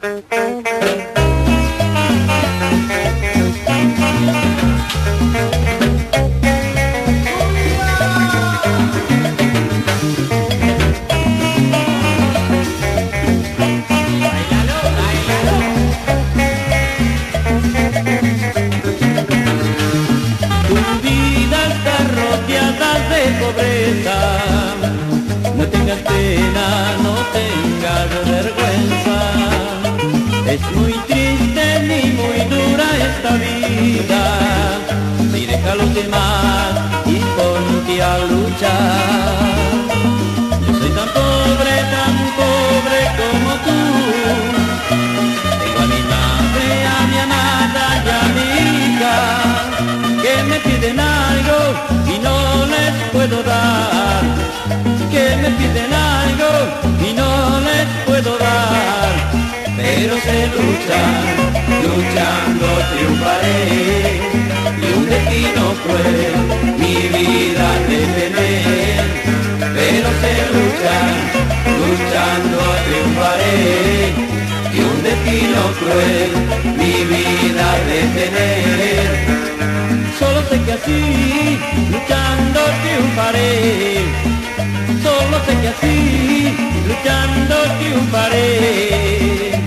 No tengas pena, no tengas vergüenza. Es muy triste ni muy dura esta vida. Si deja a los demás y ponte a luchar. Yo soy tan pobre como tú. Tengo a mi madre, a mi amada y a mi hija, que me piden algo y no les puedo dar, que me piden algo y no les puedo dar, pero se luchan, luchando triunfaré, y un destino cruel mi vida de tener, pero se luchan, luchando triunfaré, y un destino cruel mi vida de tener. Solo sé que así, luchando triunfaré. Solo sé que así, luchando triunfaré.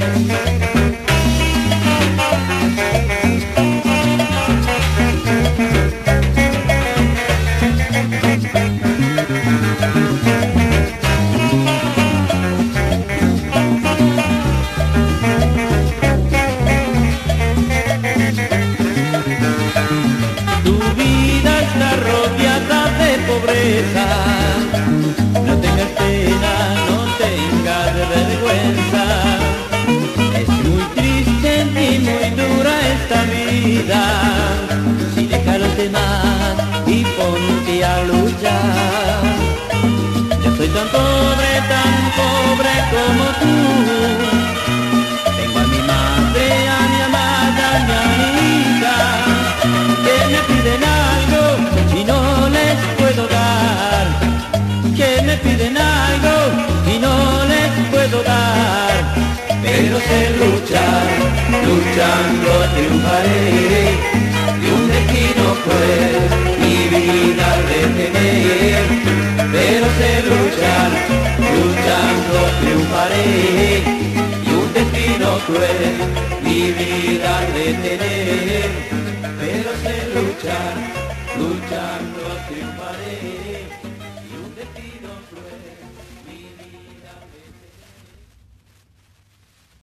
No tengas pena, no tengas vergüenza. Es muy triste y muy dura esta vida. Si deja a los demás y ponte a luchar. Yo soy tan pobre como tú. Tengo a mi madre, a mi amada y a mi hija, que me piden algo y no les puedo dar, que me piden algo y no les puedo dar, pero sé luchar, luchando triunfaré, y un destino cruel mi vida detener, pero sé luchar, luchando triunfaré, y un destino cruel mi vida detener.